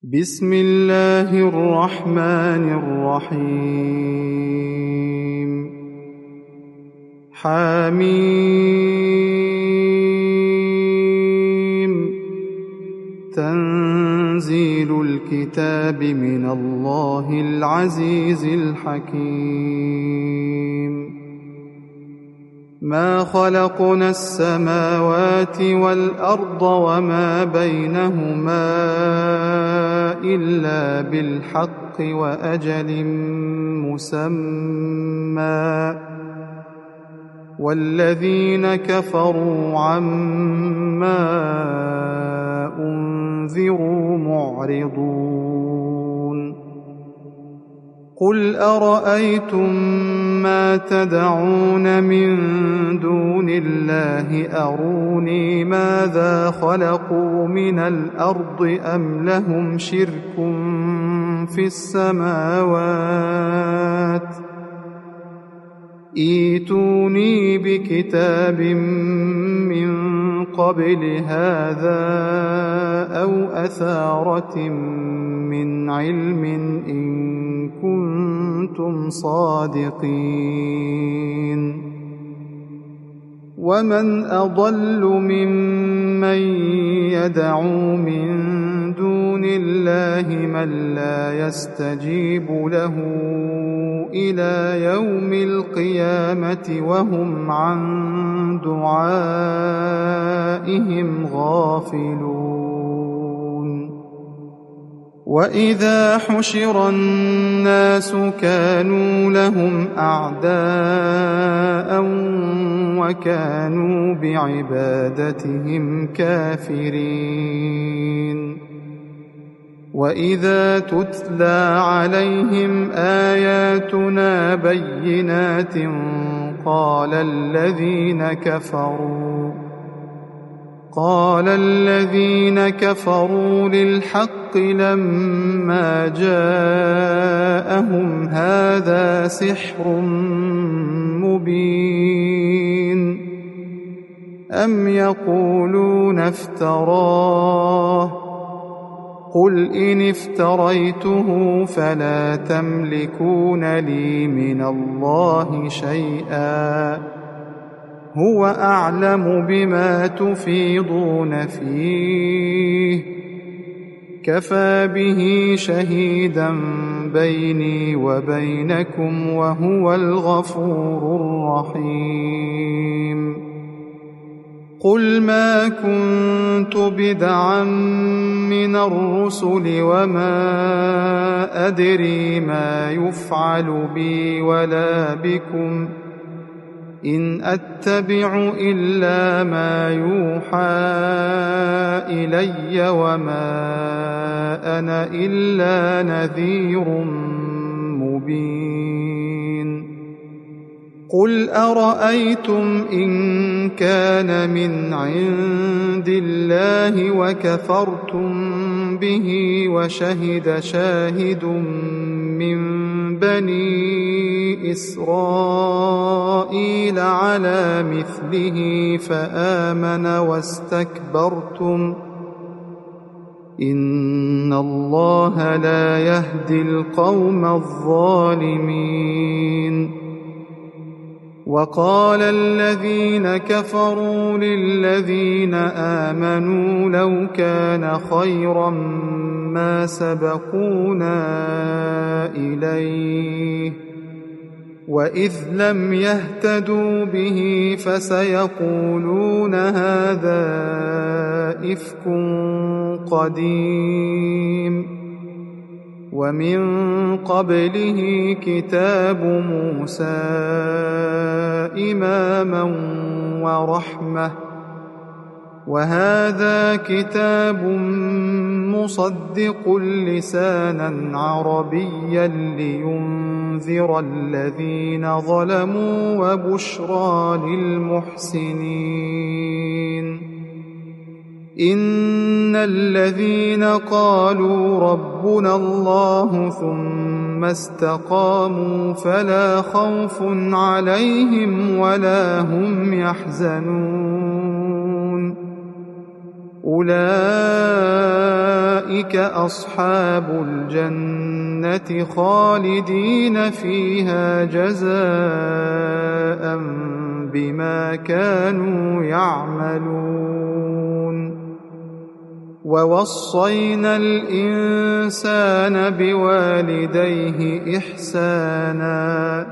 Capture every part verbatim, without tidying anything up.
بسم الله الرحمن الرحيم حميم تنزيل الكتاب من الله العزيز الحكيم ما خلقنا السماوات والأرض وما بينهما إلا بالحق وأجل مسمى والذين كفروا عما أنذروا معرضون قل أرأيتم ما تدعون من دون الله أروني ماذا خلقوا من الأرض أم لهم شرك في السماوات ائتوني بكتاب من قبل هذا أو أثارة من علم إن كنتم صادقين ومن أضل ممن يدعو من دون الله من لا يستجيب له إلى يوم القيامة وهم عن دعائهم غافلون وإذا حشر الناس كانوا لهم أعداء وكانوا بعبادتهم كافرين وإذا تتلى عليهم آياتنا بينات قال الذين كفروا قال الذين كفروا للحق لما جاءهم هذا سحر مبين أم يقولون افتراه قل إن افتريته فلا تملكون لي من الله شيئا هو أعلم بما تفيضون فيه كفى به شهيدا بيني وبينكم وهو الغفور الرحيم قل ما كنت بدعا من الرسل وما أدري ما يفعل بي ولا بكم إن أتبع إلا ما يوحى إلي وما أنا إلا نذير مبين قل أرأيتم إن كان من عند الله وكفرتم به وشهد شاهد من بني إسرائيل على مثله فآمن واستكبرتم إن الله لا يهدي القوم الظالمين وقال الذين كفروا للذين آمنوا لو كان خيرا ما سبقونا إليه وإذ لم يهتدوا به فسيقولون هذا إفك قديم ومن قبله كتاب موسى إماما ورحمة وهذا كتاب مصدق لسانا عربيا لينذر الذين ظلموا وبشرى للمحسنين إن الذين قالوا ربنا الله ثم استقاموا فلا خوف عليهم ولا هم يحزنون أولئك أصحاب الجنة خالدين فيها جزاء بما كانوا يعملون ووصينا الإنسان بوالديه إحسانا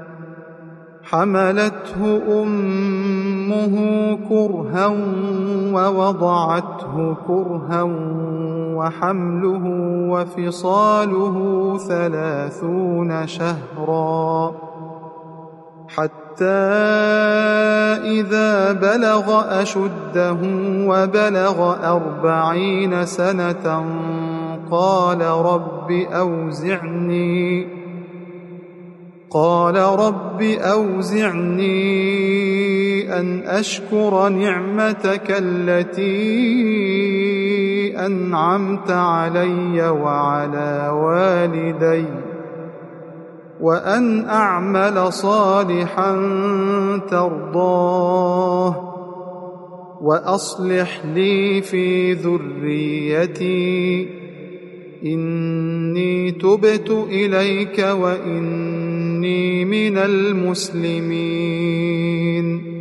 حملته أمه كرها ووضعته كرها وحمله وفصاله ثلاثون شهرا حتى إذا بلغ أشده وبلغ أربعين سنة قال رب أوزعني قال رب أوزعني أن أشكر نعمتك التي أنعمت علي وعلى والدي وأن أعمل صالحا ترضاه وأصلح لي في ذريتي إني تبت إليك وإني من المسلمين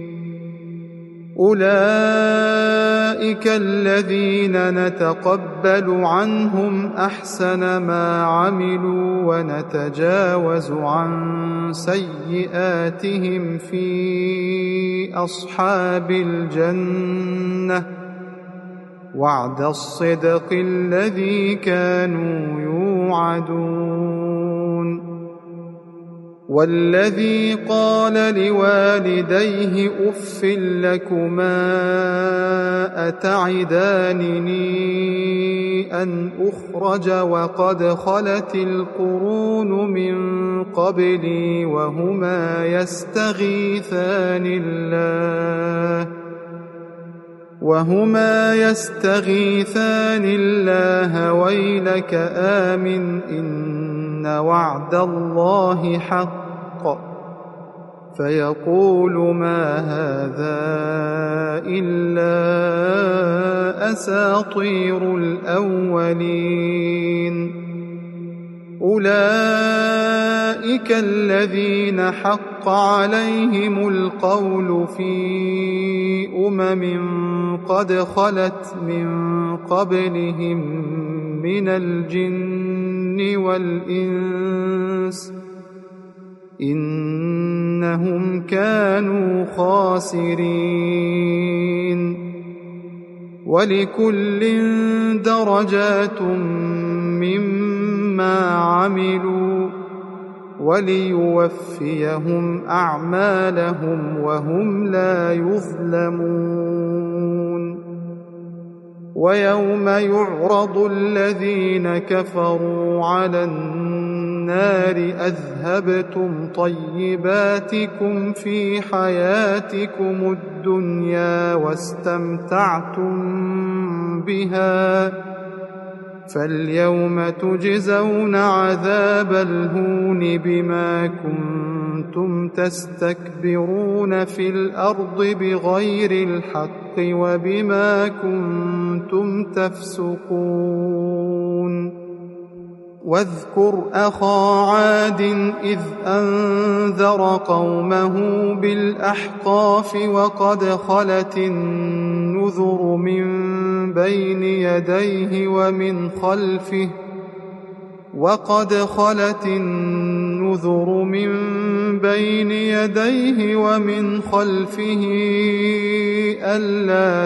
أولئك الذين نتقبل عنهم أحسن ما عملوا ونتجاوز عن سيئاتهم في أصحاب الجنة وعد الصدق الذي كانوا يوعدون والذي قال لوالديه أف لكما أتعدانني أن أخرج وقد خلت القرون من قبلي وهما يستغيثان الله وهما يستغيثان الله ويلك آمن إن وعد الله حق فيقول ما هذا إلا أساطير الأولين أولئك الذين حق عليهم القول في أمم قد خلت من قبلهم من الجن والإنس إنهم كانوا خاسرين ولكل درجات مما عملوا وليوفيهم أعمالهم وهم لا يظلمون ويوم يعرض الذين كفروا على النار أذهبتم طيباتكم في حياتكم الدنيا واستمتعتم بها فاليوم تجزون عذاب الهون بما كنتم تستكبرون في الأرض بغير الحق وبما كنتم تفسقون واذكر أخا عاد إذ أنذر قومه بالأحقاف وقد خلت النذر من بين يديه ومن خلفه وقد خلت النذر من بين يديه ومن خلفه ألا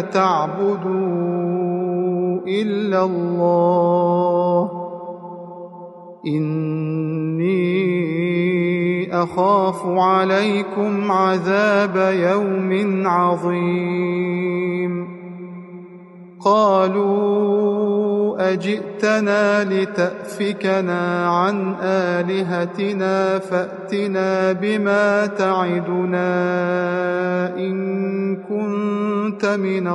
تعبدوا إلا الله إني أخاف عليكم عذاب يوم عظيم قالوا أجئتنا لتأفكنا عن آلهتنا فأتنا بما تعدنا إن كنت من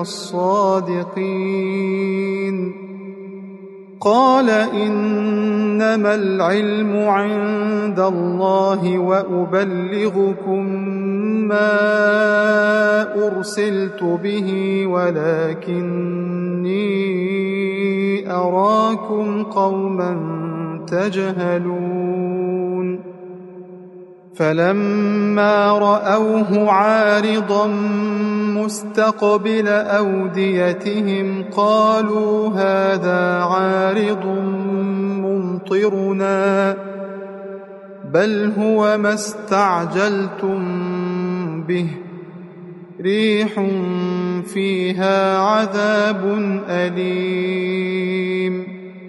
الصادقين قال إنما العلم عند الله وأبلغكم ما أرسلت به ولكن إني أراكم قوما تجهلون فلما رأوه عارضا مستقبل أوديتهم قالوا هذا عارض ممطرنا بل هو ما استعجلتم به ريح فيها عذاب أليم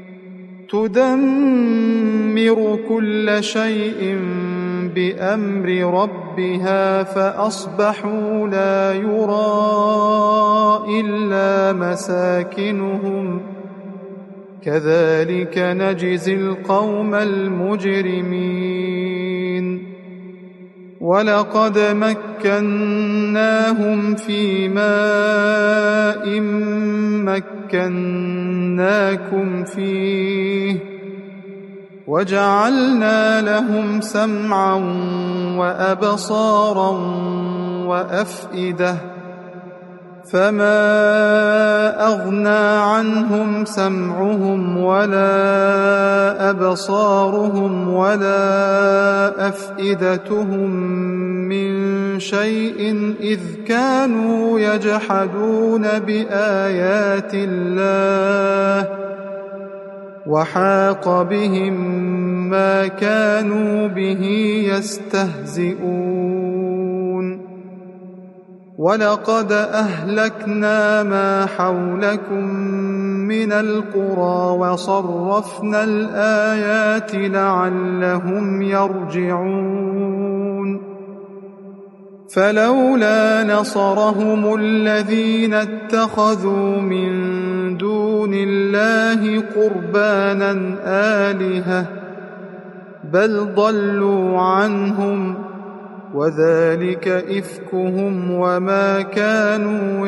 تدمر كل شيء بأمر ربها فأصبحوا لا يرى إلا مساكنهم كذلك نجزي القوم المجرمين ولقد مكناهم في ماء مكناكم فيه وجعلنا لهم سمعا وأبصارا وأفئدة فما أغنى عنهم سمعهم ولا أبصارهم ولا أفئدتهم من شيء إذ كانوا يجحدون بآيات الله وحاق بهم ما كانوا به يستهزئون ولقد أهلكنا ما حولكم من القرى وصرفنا الآيات لعلهم يرجعون فلولا نصرهم الذين اتخذوا من دون الله قربانا آلهة بل ضلوا عنهم وذلك إفكهم وما كانوا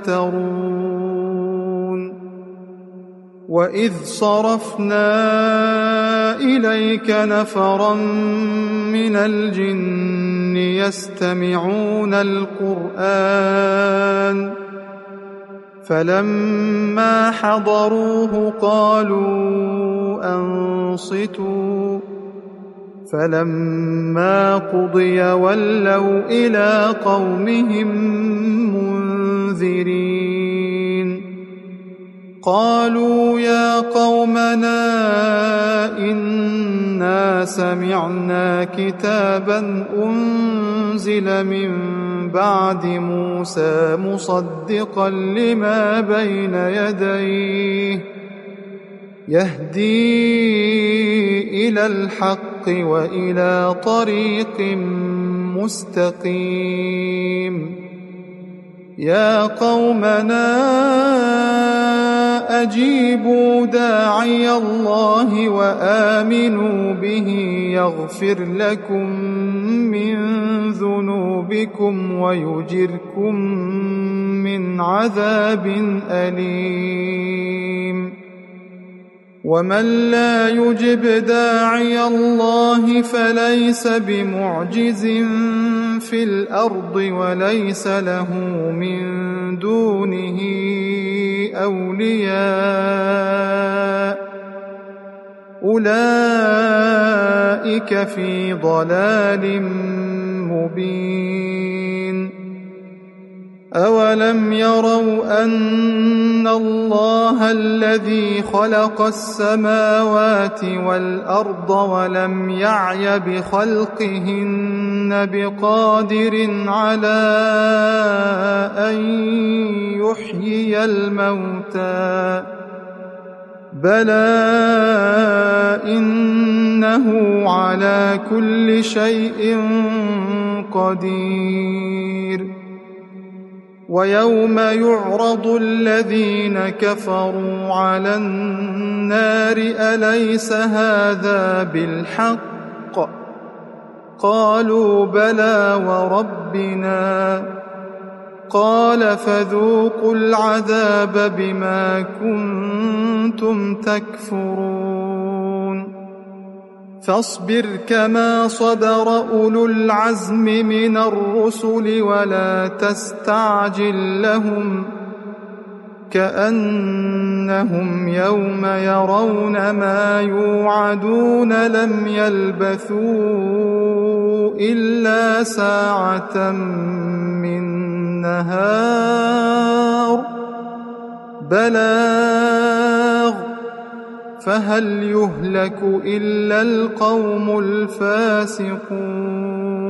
يفترون وإذ صرفنا إليك نفرا من الجن يستمعون القرآن فلما حضروه قالوا أنصتوا فلما قضي ولوا إلى قومهم منذرين قالوا يا قومنا إنا سمعنا كتابا أنزل من بعد موسى مصدقا لما بين يديه يهدي إلى الحق وإلى طريق مستقيم يا قومنا أجيبوا داعي الله وآمنوا به يغفر لكم من ذنوبكم ويجركم من عذاب أليم ومن لا يجب داعي الله فليس بمعجز في الأرض وليس له من دونه أولياء أولئك في ضلال مبين أولم يروا أن الله الذي خلق السماوات والأرض ولم يعي بخلقهن بقادر على أن يحيي الموتى بلى إنه على كل شيء قدير ويوم يعرض الذين كفروا على النار أليس هذا بالحق قالوا بلى وربنا قال فذوقوا العذاب بما كنتم تكفرون فاصبر كما صبر أولو العزم من الرسل ولا تستعجل لهم كأنهم يوم يرون ما يوعدون لم يلبثوا إلا ساعة من نهار بلاغ فهل يهلك إلا القوم الفاسقون